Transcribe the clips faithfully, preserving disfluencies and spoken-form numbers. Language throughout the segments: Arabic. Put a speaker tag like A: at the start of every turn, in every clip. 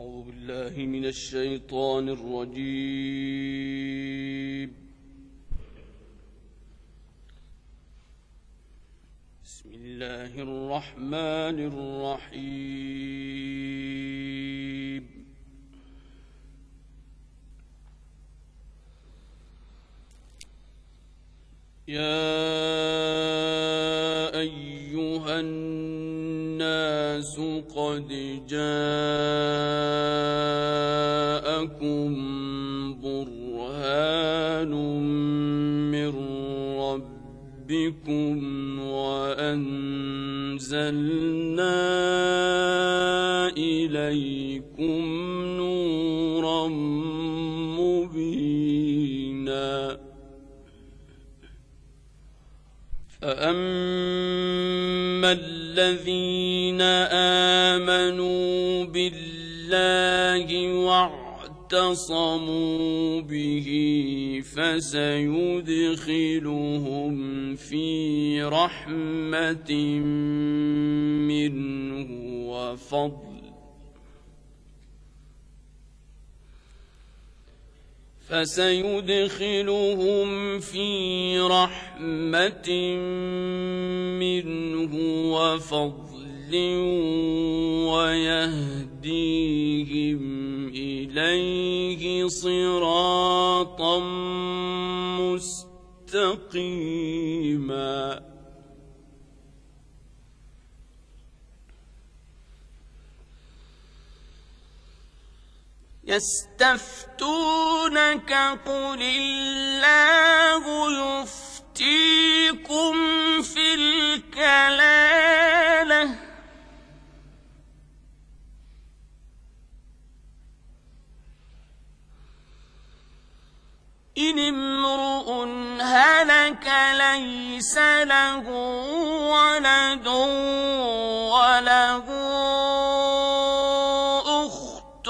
A: أعوذ بالله من الشيطان الرجيم. بسم الله الرحمن الرحيم. يا أيها الناس قد جاءكم برهان من ربكم وأنزلنا إليكم نورا مبينا. فأما الذين آمنوا بالله واعتصموا به فسيدخلهم في رحمة منه وفضل فسيدخلهم في رحمة منه وفضل ويهديهم إليه صراطا مستقيما. يستفتونك قل الله يفتيكم في الكلالة إن امرؤ هلك ليس له ولد وله أخت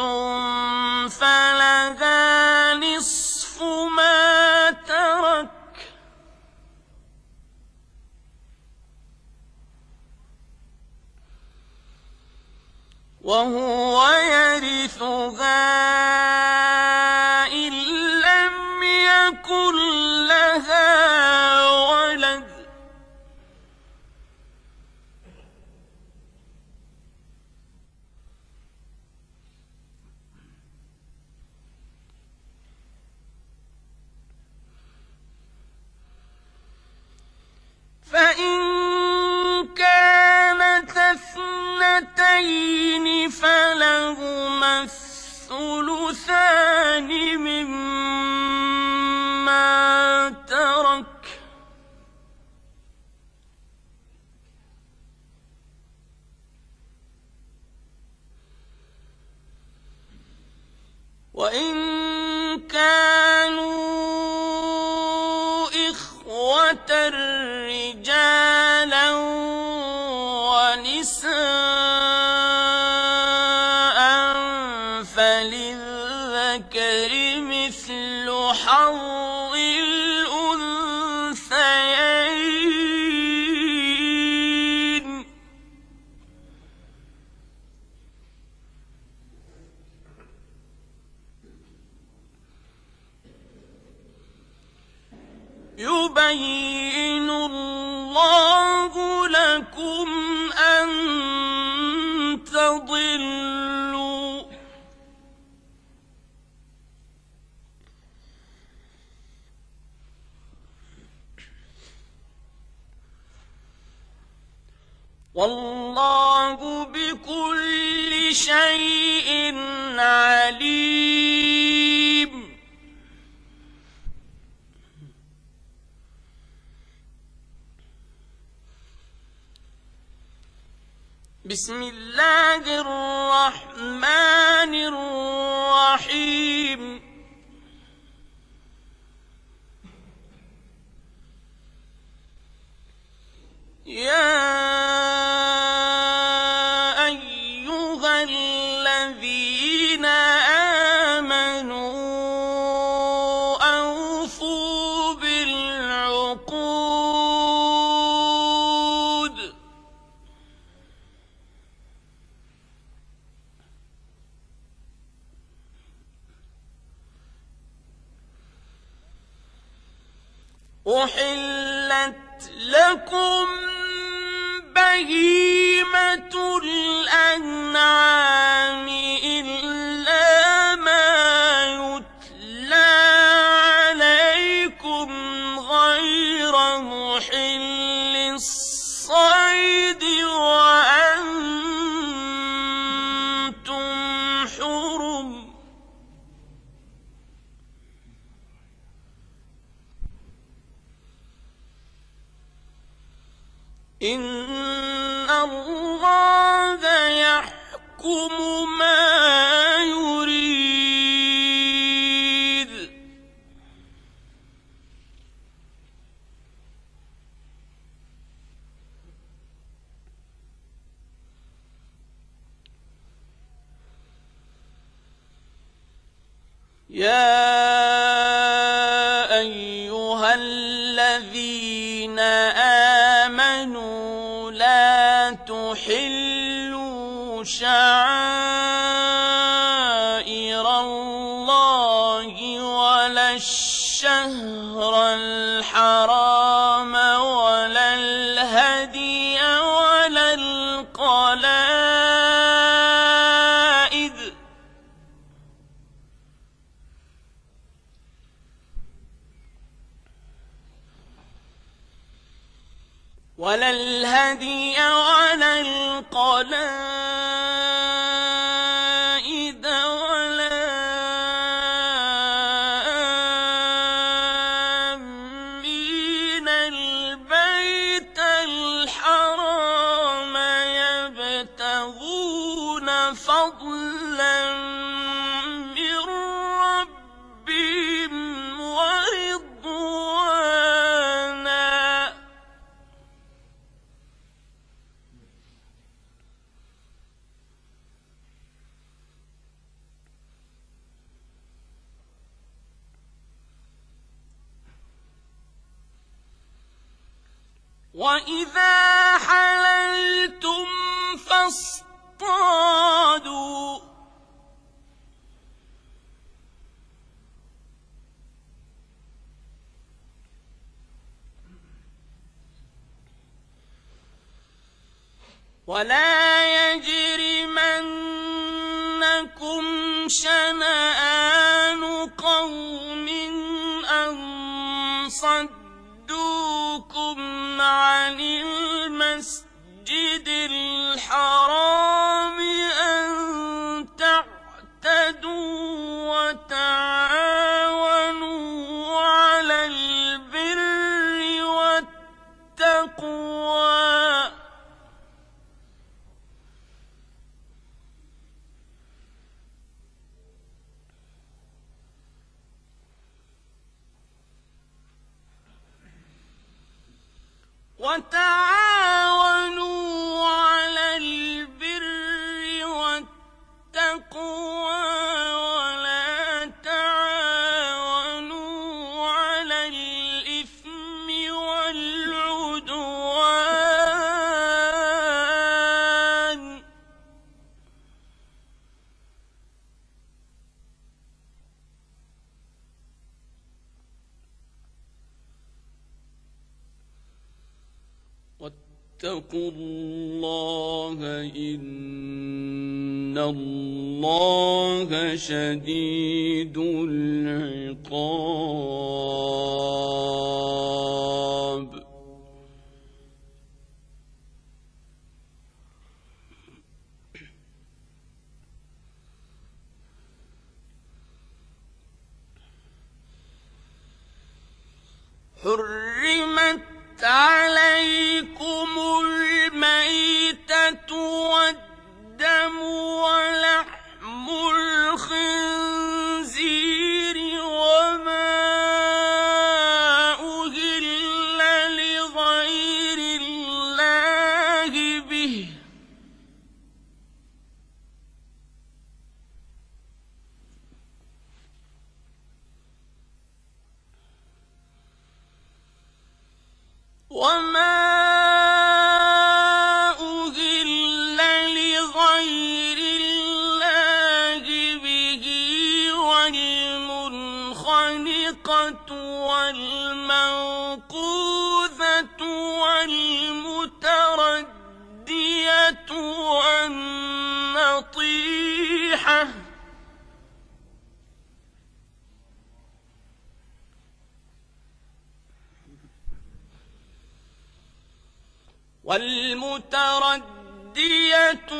A: فلها نصف ما ترك وهو يرثها إن لم يكن لها ولد فإن كانت اثنتين فلهما الثلثان مما ترك وإن كانوا إخوة رجالا ونساء فللذكر مثل حظ الأنثيين يبين الله لكم أن تضلوا والله بكل شيء عليم. بسم الله الرحمن الرحيم. يا أيها الذين آمنوا أوفوا بالعقود أحلت لكم بهيمة الأنعام إلا ما يتلى عليكم غير محل الصيد وأنتم حرم. إن الله يحكم ما يريد. يا أيها الذين آمنوا لا تحلوا شعائر الله ولا الشهر الحرام ولا الهدي ولا القلائد ولا الهدي ولا القلائد ولا آمين البيت الحرام يبتغون فضلا من ربهم ورضوانا. وإذا حللتم فاصطادوا ولا يجرمنكم شنآن قوم أن صدوكم عن المسجد الحرام أن تعتدوا وتعاونوا على البر والتقوى وتعاونوا على البر والتقوى ولا تعاونوا على الإثم والعدوان. واتقوا الله إن الله شديد العقاب. حرمت عليكم الميتة والدم ولحم الخنزير وما أهل لغير الله به وما أهل لغير الله به والمنخنقة والموقوذة والمتردية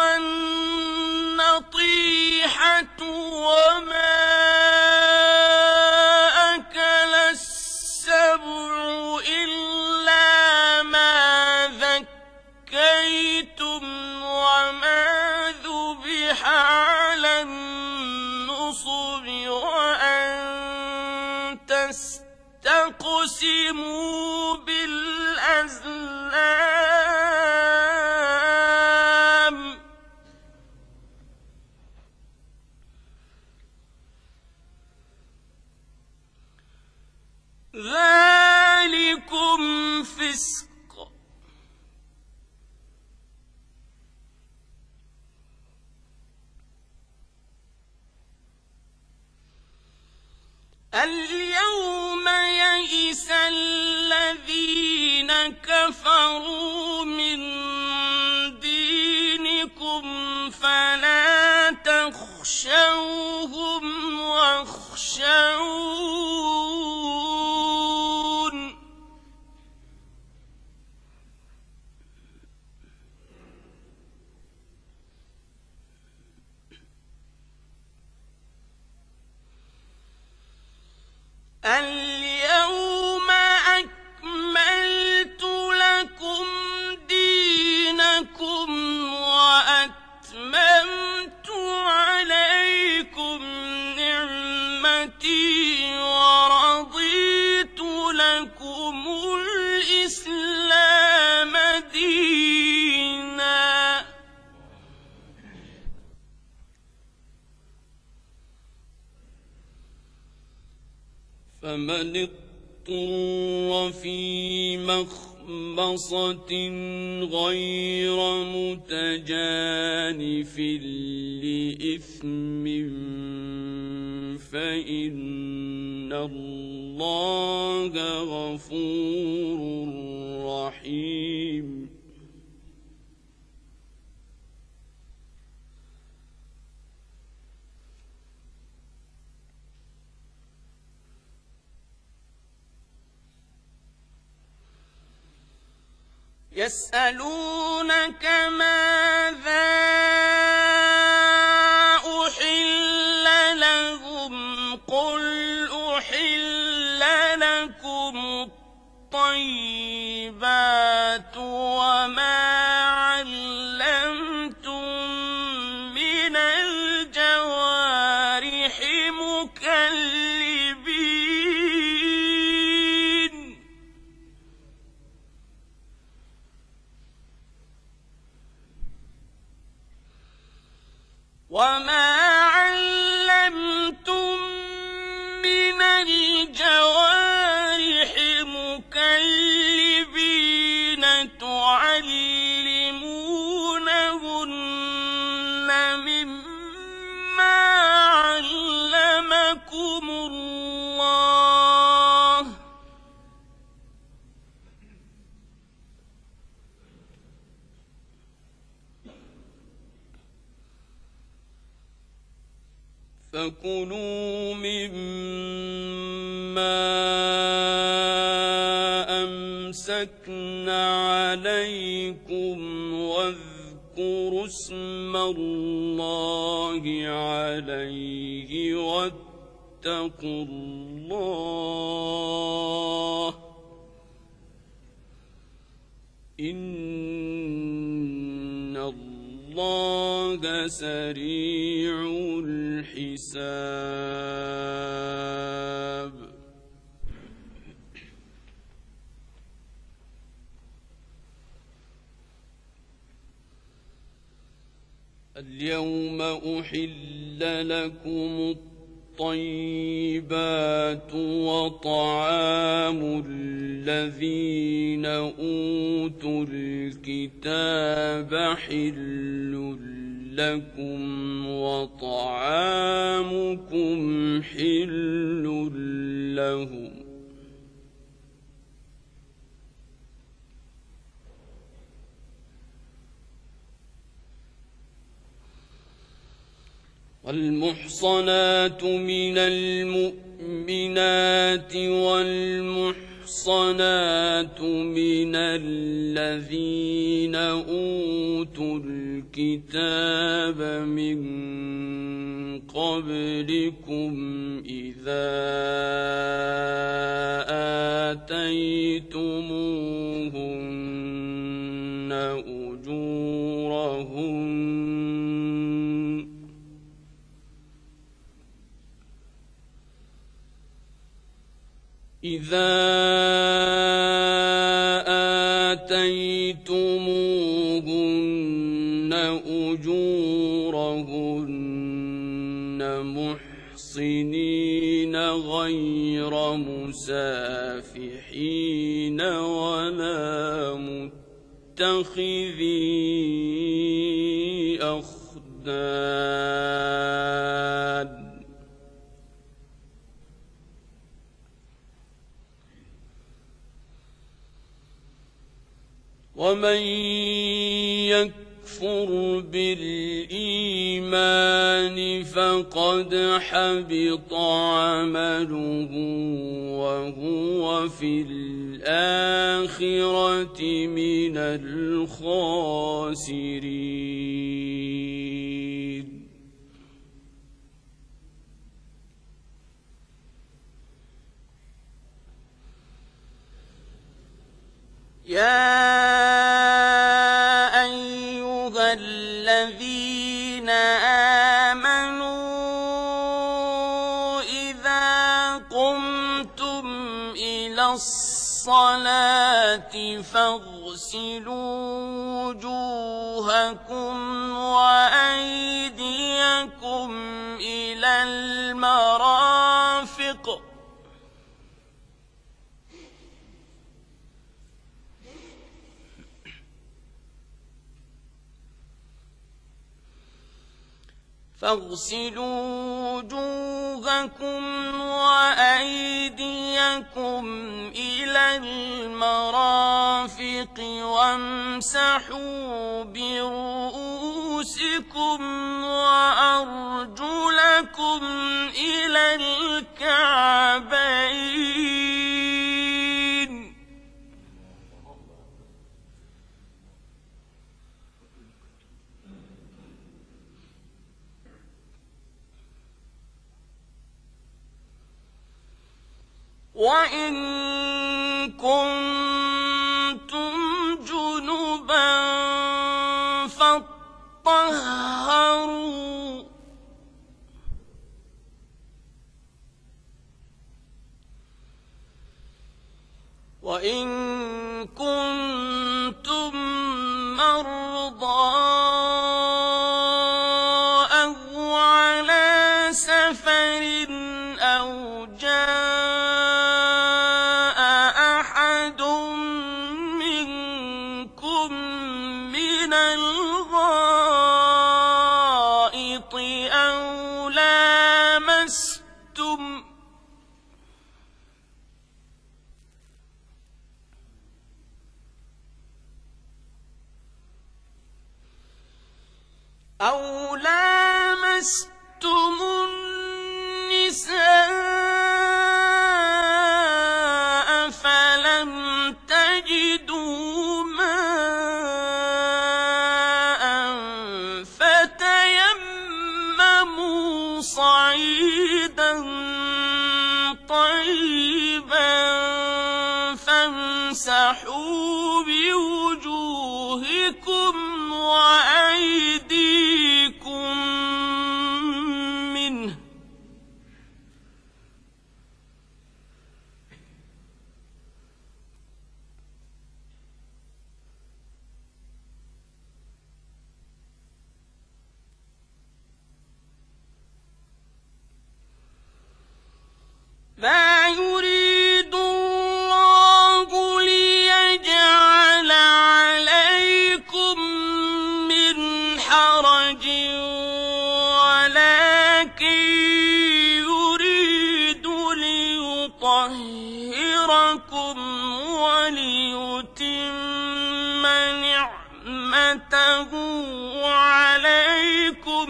A: والنطيحة وما أكل السبع إلا ما ذكيتم وما ذبح على النصب وأن تستقسموا بالأزلام ذلكم فسق. اليوم يئس الذين كفروا من دينكم فلا تخشوهم واخشون اليوم أكملت لكم دينكم وأتممت عليكم نعمتي ورضيت لكم الإسلام دينا. فمن اضطر في مخمصة غير متجانف لإثم فإن الله غفور رحيم. يسألونك ماذا أحل لهم قل أحل لكم الطيبات وما علمتم من الجوارح مكلبين وما علمتم من الجوارح مكلبين تعلمونهن مما علمكم الله فكلوا مما أمسكنا عليكم واذكروا اسم الله عليه واتقوا الله إن الله سريع الحساب. اليوم أحل لكم الطيبات وطعام الذين أوتوا الكتاب حل لكم وطعامكم حل لهم والمحصنات من المؤمنات والمحصنات المحصنات من الذين أوتوا الكتاب من قبلكم إذا آتيتموهن أجورهن إذا آتيتموهن أجورهن محصنين غير مسافحين ولا متخذي أخدان ومن يكفر بالإيمان فقد حبط عمله وهو في الآخرة من الخاسرين. يا أيها الذين آمنوا إذا قمتم إلى الصلاة فاغسلوا وجوهكم وأيديكم إلى المرافق فاغسلوا وجوهكم وأيديكم إلى المرافق وامسحوا برؤوسكم وأرجلكم إلى الكعبين. وإن كنتم جنبا فاطهروا وإن كنتم مرضى أو على سفر أو جاء أو لامستم النساء فلم تجدوا ماء فتيمموا صعيدا طيبا فامسحوا بوجوهكم وأيديكم منه ما يريد الله ليجعل عليكم من حرج ولكن يريد ليطهركم وليتم نعمته عليكم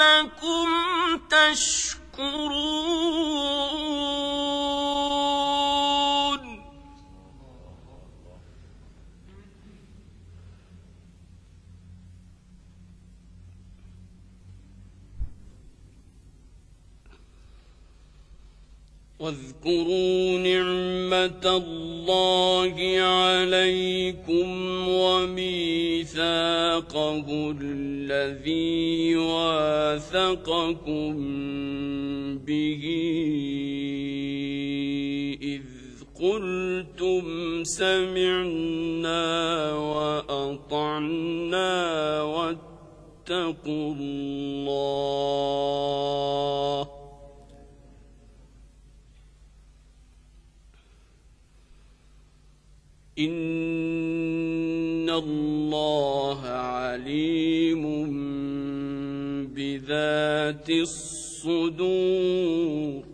A: لعلكم تشكرون. واذكروا نعمة الله عليكم وميثاقه الذي واثقكم به إذ قلتم سمعنا وأطعنا واتقوا الله إن الله عليم بذات الصدور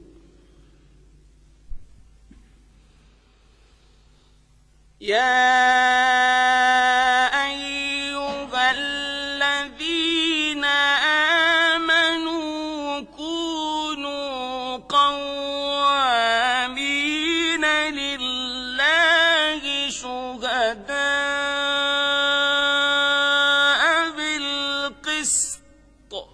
A: يا أيها الذين آمنوا كونوا قوامين لله شهداء بالقسط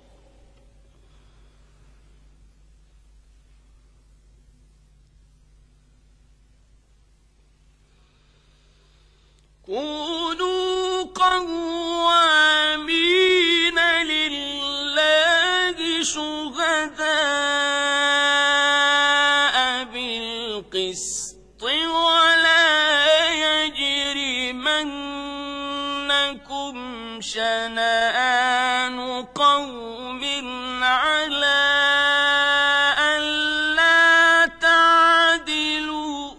A: كونوا قوامين لله شهداء بالقسط ولا يجرمنكم شنآن قوم على ألا تعدلوا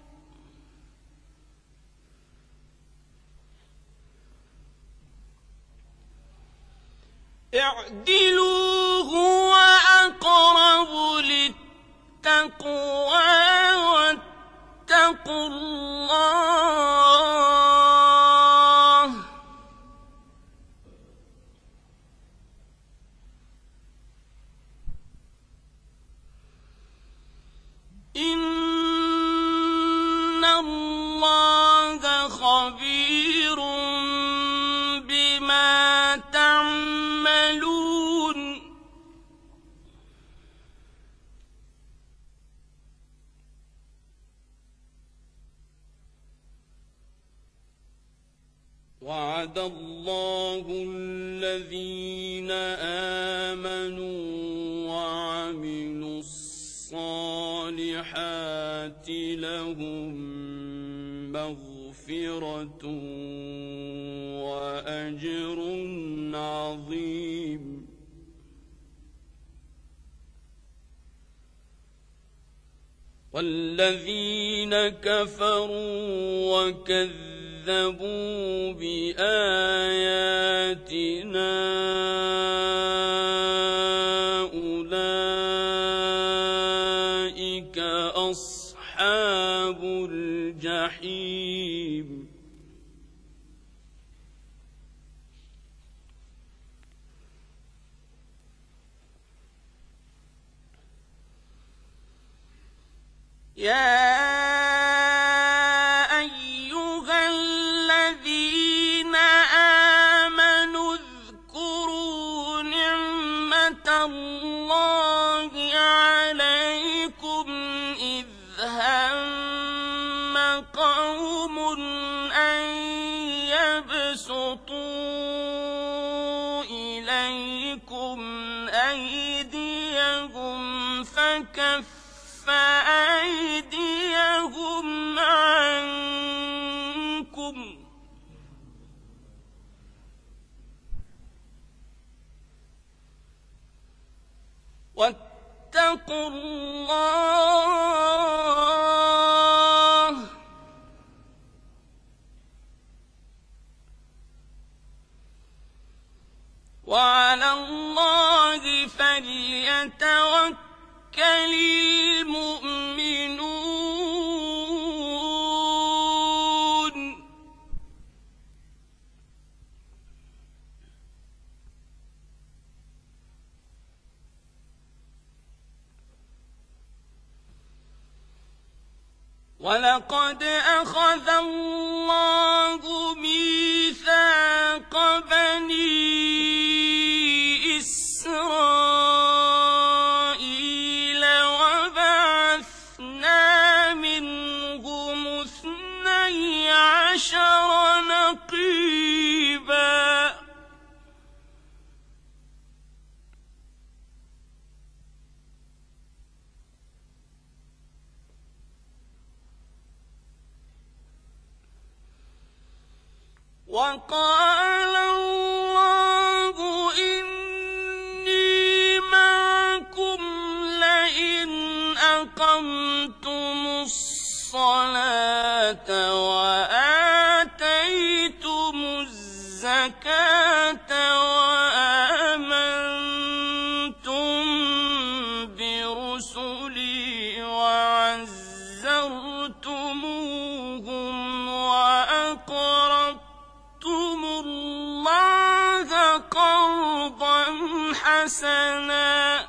A: اعدلوا هو أقرب للتقوى واتقوا الله إن الله خبير بما تعملون وعد الله الذين آمنوا وعملوا الصالحات لهم مغفرة وأجر عظيم والذين كفروا وكذبوا بآياتنا أولئك أصحاب الجحيم يا أيها الذين آمنوا اذكروا نعمة الله عليكم إذ هم قوم أن يبسطوا إليكم أيديهم فكف فأيديهم عنكم واتقوا الله وعلى الله فليتوكل المؤمنون ولقد أخذ الله ميثاق بني إسرائيل وبعث وقال الله إني معكم لئن أقمتم الصلاة وآتيتم الزكاة وآمنتم برسلي وعزرتموهم وأقرضتم الله قرضا حسنا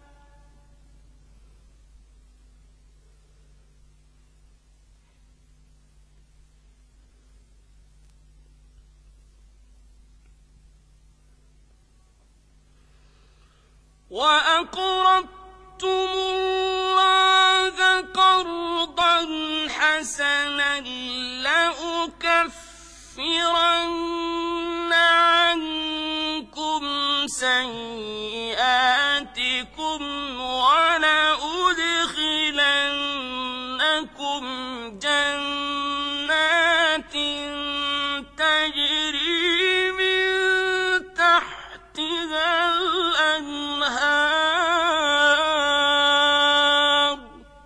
A: وأقرضتم الله قرضا حسنا لأكفرن عنكم سيئاتكم ولأدخلنكم جنات تجري من تحتها الأنهار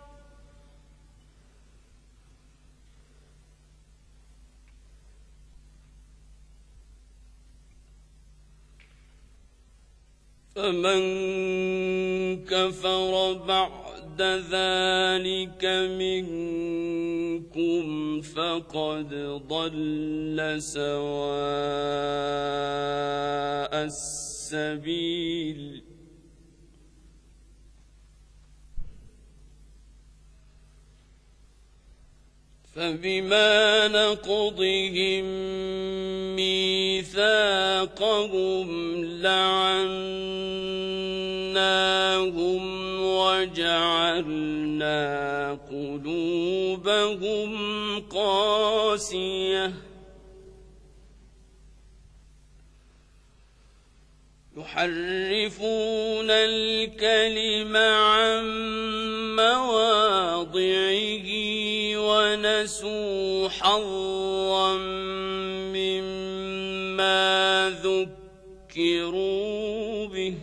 A: فمن كفر بعد ذلك منكم فقد ضل سواء السبيل فبما نقضهم ميثاقهم لعناهم وجعلنا قلوبهم قاسية يحرفون الكلم عن مواضعه ونسوا حظا مما ذكروا به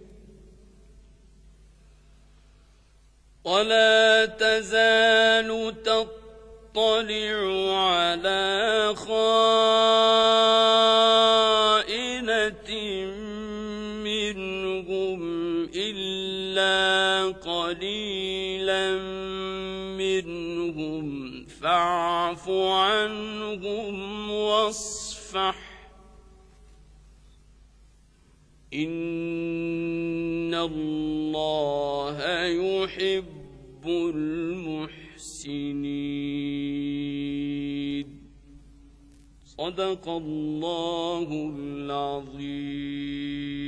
A: ولا تزال تطلع على خائنة منهم إلا قليلا منهم فاعف عنهم واصفح إن الله يحب المحسنين. صدق الله العظيم.